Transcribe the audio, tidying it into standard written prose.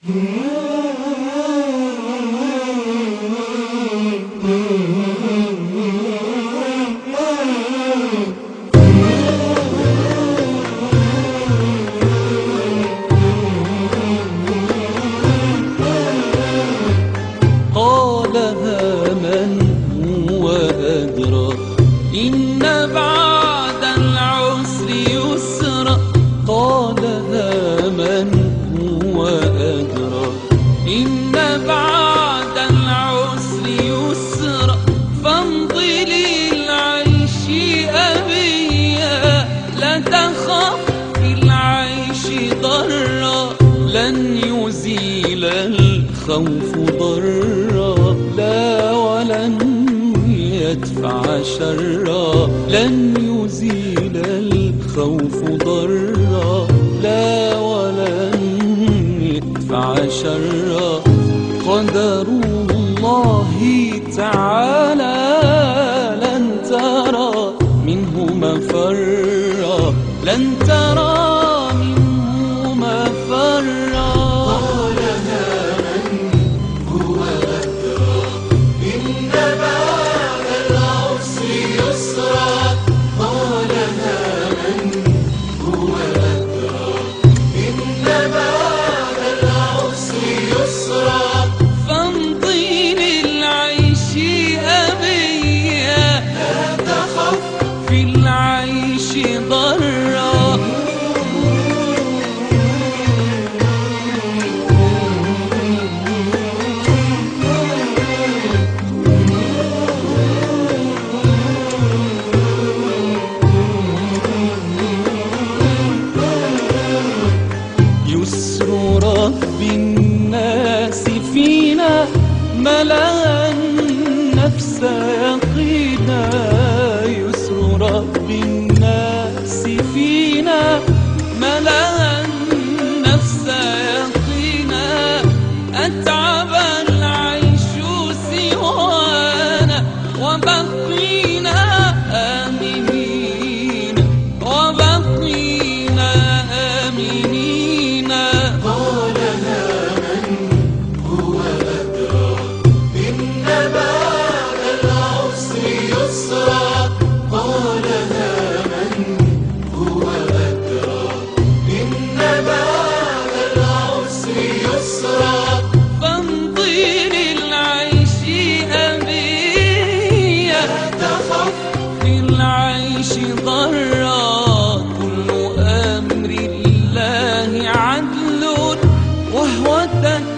قالها من هو أدرى إن بعد العسر يسرا. قالها من هو أدرى إن بعد العسر يسرا. فامضي للعيش أبيا لا تخف في العيش ضرا. لن يزيل الخوف ضرا لا ولن يدفع شرا. لن يزيل الخوف ضرا لا ولن يدفع شرا. قدر الله تعالى لن ترى منه مفرا. لن ترى منه مفرا. يسر رب الناس فينا ملأ النفس يقينا. يسر رب الناس فينا ملأ النفس يقينا. أتعب العيش سوانا وبقينا آمنين. وبقينا آمنين. ضرا كل أمر الله عدل وهو